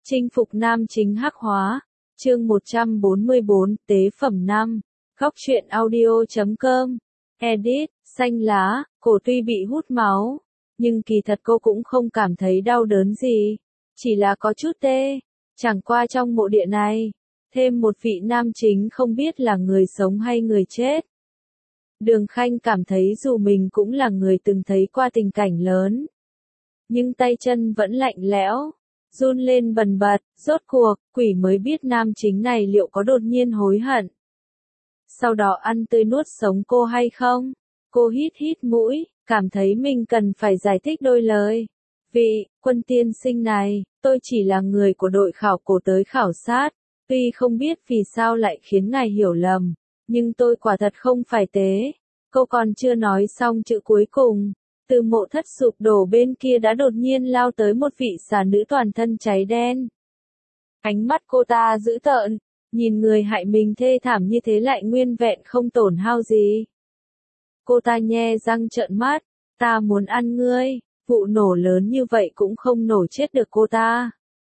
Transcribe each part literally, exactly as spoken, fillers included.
Chinh phục nam chính hắc hóa. Chương một trăm bốn mươi bốn, tế phẩm năm. Góc truyện audio chấm com. Edit, xanh lá, cổ tuy bị hút máu, nhưng kỳ thật cô cũng không cảm thấy đau đớn gì, chỉ là có chút tê. Chẳng qua trong mộ địa này, thêm một vị nam chính không biết là người sống hay người chết. Đường Khanh cảm thấy dù mình cũng là người từng thấy qua tình cảnh lớn, nhưng tay chân vẫn lạnh lẽo, run lên bần bật. Rốt cuộc, quỷ mới biết nam chính này liệu có đột nhiên hối hận, sau đó ăn tươi nuốt sống cô hay không. Cô hít hít mũi, cảm thấy mình cần phải giải thích đôi lời. Vị quân tiên sinh này, tôi chỉ là người của đội khảo cổ tới khảo sát, tuy không biết vì sao lại khiến ngài hiểu lầm, nhưng tôi quả thật không phải tế. Cô còn chưa nói xong chữ cuối cùng, từ mộ thất sụp đổ bên kia đã đột nhiên lao tới một vị xà nữ toàn thân cháy đen. Ánh mắt cô ta dữ tợn, nhìn người hại mình thê thảm như thế lại nguyên vẹn không tổn hao gì. Cô ta nhe răng trợn mắt, ta muốn ăn ngươi. Vụ nổ lớn như vậy cũng không nổ chết được cô ta.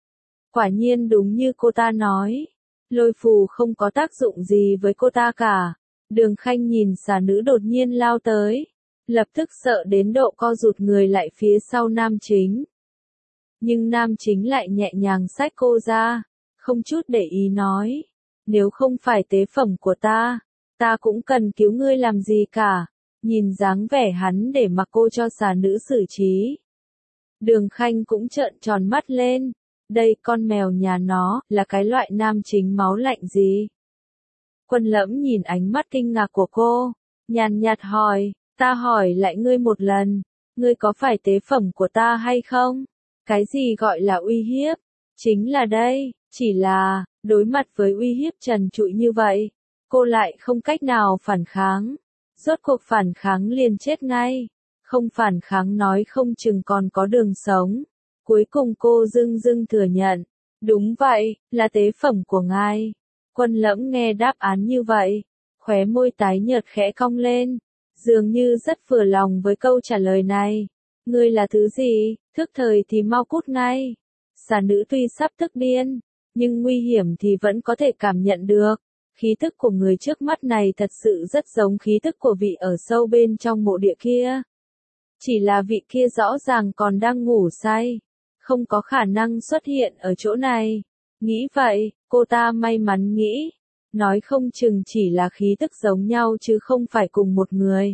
Quả nhiên đúng như cô ta nói, lôi phù không có tác dụng gì với cô ta cả. Đường Khanh nhìn xà nữ đột nhiên lao tới, lập tức sợ đến độ co rụt người lại phía sau nam chính. Nhưng nam chính lại nhẹ nhàng xách cô ra, không chút để ý nói, nếu không phải tế phẩm của ta, ta cũng cần cứu ngươi làm gì cả. Nhìn dáng vẻ hắn để mặc cô cho xà nữ xử trí, Đường Khanh cũng trợn tròn mắt lên. Đây con mèo nhà nó, là cái loại nam chính máu lạnh gì? Quân Lẫm nhìn ánh mắt kinh ngạc của cô, nhàn nhạt hỏi, ta hỏi lại ngươi một lần, ngươi có phải tế phẩm của ta hay không? Cái gì gọi là uy hiếp? Chính là đây, chỉ là, đối mặt với uy hiếp trần trụi như vậy, cô lại không cách nào phản kháng. Rốt cuộc phản kháng liền chết ngay, không phản kháng nói không chừng còn có đường sống. Cuối cùng cô dưng dưng thừa nhận, đúng vậy, là tế phẩm của ngài. Quân Lẫm nghe đáp án như vậy, khóe môi tái nhợt khẽ cong lên, dường như rất vừa lòng với câu trả lời này. Ngươi là thứ gì, thức thời thì mau cút ngay. Xà nữ tuy sắp tức điên, nhưng nguy hiểm thì vẫn có thể cảm nhận được. Khí tức của người trước mắt này thật sự rất giống khí tức của vị ở sâu bên trong mộ địa kia. Chỉ là vị kia rõ ràng còn đang ngủ say, không có khả năng xuất hiện ở chỗ này. Nghĩ vậy, cô ta may mắn nghĩ, nói không chừng chỉ là khí tức giống nhau chứ không phải cùng một người.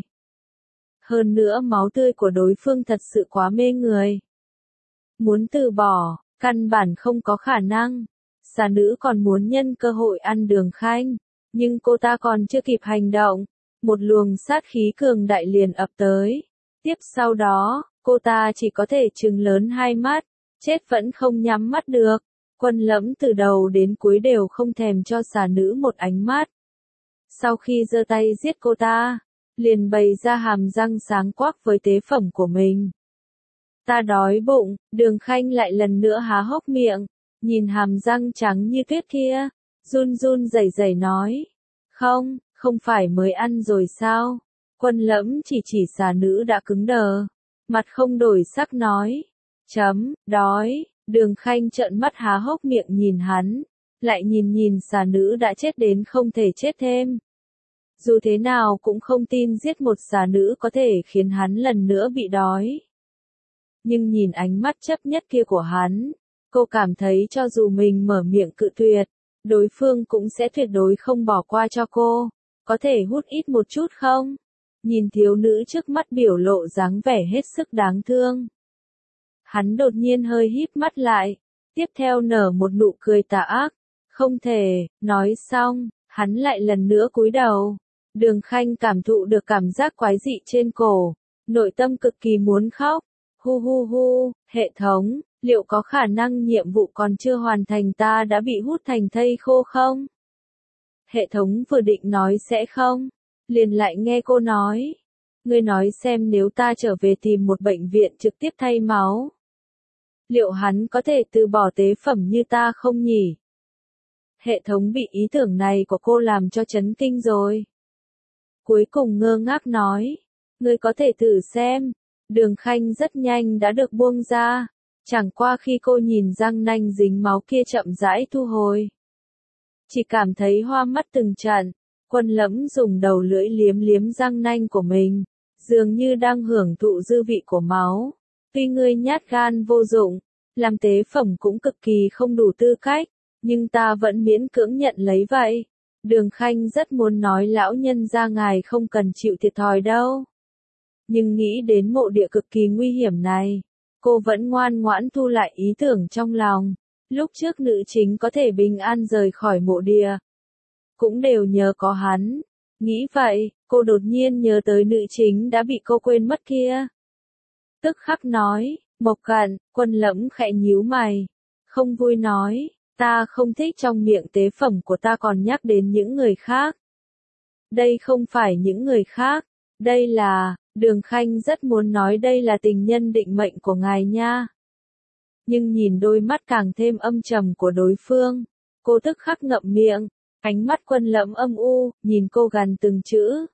Hơn nữa máu tươi của đối phương thật sự quá mê người. Muốn từ bỏ, căn bản không có khả năng. Xà nữ còn muốn nhân cơ hội ăn Đường Khanh, nhưng cô ta còn chưa kịp hành động, một luồng sát khí cường đại liền ập tới. Tiếp sau đó, cô ta chỉ có thể trừng lớn hai mắt, chết vẫn không nhắm mắt được. Quân Lẫm từ đầu đến cuối đều không thèm cho xà nữ một ánh mắt. Sau khi giơ tay giết cô ta, liền bày ra hàm răng sáng quắc với tế phẩm của mình. Ta đói bụng. Đường Khanh lại lần nữa há hốc miệng, nhìn hàm răng trắng như tuyết kia, run run rẩy rẩy nói, không, không phải mới ăn rồi sao? Quân Lẫm chỉ chỉ xà nữ đã cứng đờ, mặt không đổi sắc nói, chấm, đói. Đường Khanh trợn mắt há hốc miệng nhìn hắn, lại nhìn nhìn xà nữ đã chết đến không thể chết thêm. Dù thế nào cũng không tin giết một xà nữ có thể khiến hắn lần nữa bị đói. Nhưng nhìn ánh mắt chấp nhất kia của hắn, cô cảm thấy cho dù mình mở miệng cự tuyệt, đối phương cũng sẽ tuyệt đối không bỏ qua cho cô. Có thể hút ít một chút không? Nhìn thiếu nữ trước mắt biểu lộ dáng vẻ hết sức đáng thương. Hắn đột nhiên hơi híp mắt lại, tiếp theo nở một nụ cười tà ác. Không thể. Nói xong, hắn lại lần nữa cúi đầu. Đường Khanh cảm thụ được cảm giác quái dị trên cổ, nội tâm cực kỳ muốn khóc. Hu hu hu, hệ thống, liệu có khả năng nhiệm vụ còn chưa hoàn thành ta đã bị hút thành thây khô không? Hệ thống vừa định nói sẽ không, liền lại nghe cô nói. Ngươi nói xem nếu ta trở về tìm một bệnh viện trực tiếp thay máu, liệu hắn có thể từ bỏ tế phẩm như ta không nhỉ? Hệ thống bị ý tưởng này của cô làm cho chấn kinh rồi. Cuối cùng ngơ ngác nói, ngươi có thể thử xem. Đường Khanh rất nhanh đã được buông ra, Chẳng qua khi cô nhìn răng nanh dính máu kia chậm rãi thu hồi, chỉ cảm thấy hoa mắt từng trận. Quân Lẫm dùng đầu lưỡi liếm liếm răng nanh của mình, dường như đang hưởng thụ dư vị của máu. Tuy ngươi nhát gan vô dụng, làm tế phẩm cũng cực kỳ không đủ tư cách, nhưng ta vẫn miễn cưỡng nhận lấy vậy. Đường Khanh rất muốn nói lão nhân gia ngài không cần chịu thiệt thòi đâu. Nhưng nghĩ đến mộ địa cực kỳ nguy hiểm này, cô vẫn ngoan ngoãn thu lại ý tưởng trong lòng. Lúc trước nữ chính có thể bình an rời khỏi mộ địa, cũng đều nhờ có hắn. Nghĩ vậy, cô đột nhiên nhớ tới nữ chính đã bị cô quên mất kia. Tức khắc nói, Mộc Cận. Quân Lẫm khẽ nhíu mày, không vui nói, ta không thích trong miệng tế phẩm của ta còn nhắc đến những người khác. Đây không phải những người khác, đây là, Đường Khanh rất muốn nói đây là tình nhân định mệnh của ngài nha. Nhưng nhìn đôi mắt càng thêm âm trầm của đối phương, cô tức khắc ngậm miệng, ánh mắt Quân Lẫm âm u, nhìn cô gằn từng chữ.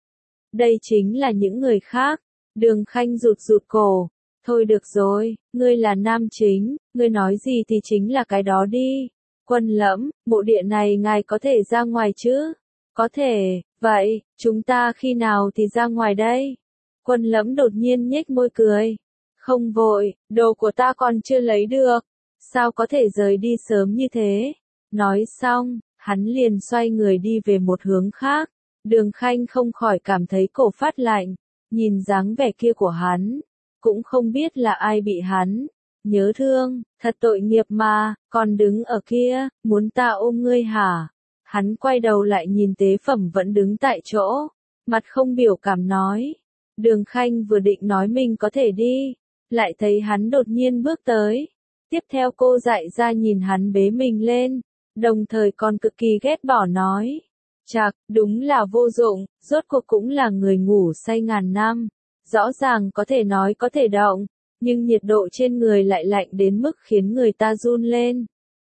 Đây chính là những người khác. Đường Khanh rụt rụt cổ, thôi được rồi, ngươi là nam chính, ngươi nói gì thì chính là cái đó đi. Quân Lẫm, mộ địa này ngài có thể ra ngoài chứ? Có thể, vậy, chúng ta khi nào thì ra ngoài đây? Quân Lẫm đột nhiên nhếch môi cười. Không vội, đồ của ta còn chưa lấy được, sao có thể rời đi sớm như thế? Nói xong, hắn liền xoay người đi về một hướng khác. Đường Khanh không khỏi cảm thấy cổ phát lạnh, nhìn dáng vẻ kia của hắn, cũng không biết là ai bị hắn nhớ thương, thật tội nghiệp mà, còn đứng ở kia, muốn ta ôm ngươi hả? Hắn quay đầu lại nhìn tế phẩm vẫn đứng tại chỗ, mặt không biểu cảm nói. Đường Khanh vừa định nói mình có thể đi, lại thấy hắn đột nhiên bước tới. Tiếp theo cô dại ra nhìn hắn bế mình lên, đồng thời còn cực kỳ ghét bỏ nói. Chạc, đúng là vô dụng, rốt cuộc cũng là người ngủ say ngàn năm. Rõ ràng có thể nói có thể động, nhưng nhiệt độ trên người lại lạnh đến mức khiến người ta run lên.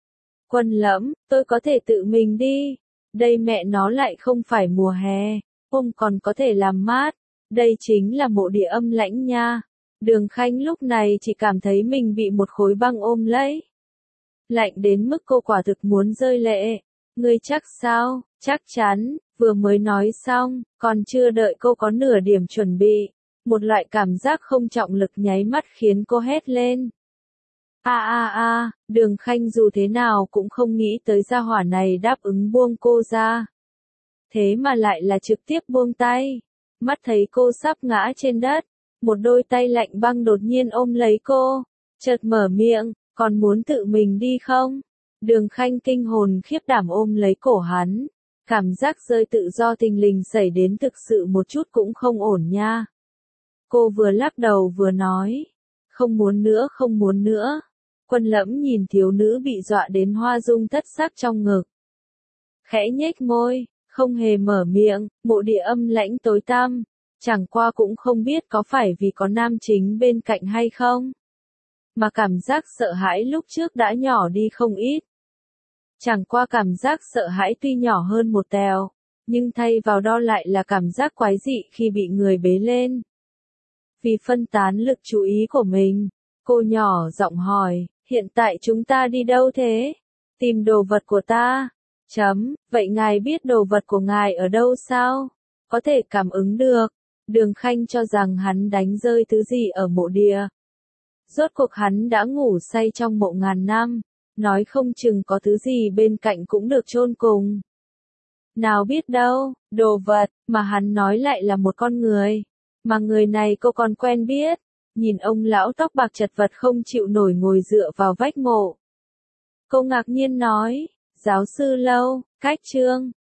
Quân Lẫm, tôi có thể tự mình đi. Đây mẹ nó lại không phải mùa hè, hôm còn có thể làm mát. Đây chính là mộ địa âm lãnh nha. Đường Khanh lúc này chỉ cảm thấy mình bị một khối băng ôm lấy. Lạnh đến mức cô quả thực muốn rơi lệ. Ngươi chắc sao? Chắc chắn, vừa mới nói xong, còn chưa đợi cô có nửa điểm chuẩn bị. Một loại cảm giác không trọng lực nháy mắt khiến cô hét lên. A a a, Đường Khanh dù thế nào cũng không nghĩ tới gia hỏa này đáp ứng buông cô ra. Thế mà lại là trực tiếp buông tay. Mắt thấy cô sắp ngã trên đất, một đôi tay lạnh băng đột nhiên ôm lấy cô, chợt mở miệng, còn muốn tự mình đi không? Đường Khanh kinh hồn khiếp đảm ôm lấy cổ hắn, cảm giác rơi tự do thình lình xảy đến thực sự một chút cũng không ổn nha. Cô vừa lắc đầu vừa nói, không muốn nữa không muốn nữa. Quân Lẫm nhìn thiếu nữ bị dọa đến hoa dung thất sắc trong ngực, khẽ nhếch môi, không hề mở miệng. Mộ địa âm lãnh tối tăm, chẳng qua cũng không biết có phải vì có nam chính bên cạnh hay không, mà cảm giác sợ hãi lúc trước đã nhỏ đi không ít. Chẳng qua cảm giác sợ hãi tuy nhỏ hơn một tèo, nhưng thay vào đó lại là cảm giác quái dị khi bị người bế lên. Vì phân tán lực chú ý của mình, cô nhỏ giọng hỏi, hiện tại chúng ta đi đâu thế? Tìm đồ vật của ta. Chấm, vậy ngài biết đồ vật của ngài ở đâu sao? Có thể cảm ứng được. Đường Khanh cho rằng hắn đánh rơi thứ gì ở mộ địa. Rốt cuộc hắn đã ngủ say trong mộ ngàn năm, nói không chừng có thứ gì bên cạnh cũng được chôn cùng. Nào biết đâu, đồ vật, mà hắn nói lại là một con người. Mà người này cô còn quen biết. Nhìn ông lão tóc bạc chật vật không chịu nổi ngồi dựa vào vách mộ. Cô ngạc nhiên nói, giáo sư Lâu, cách chương.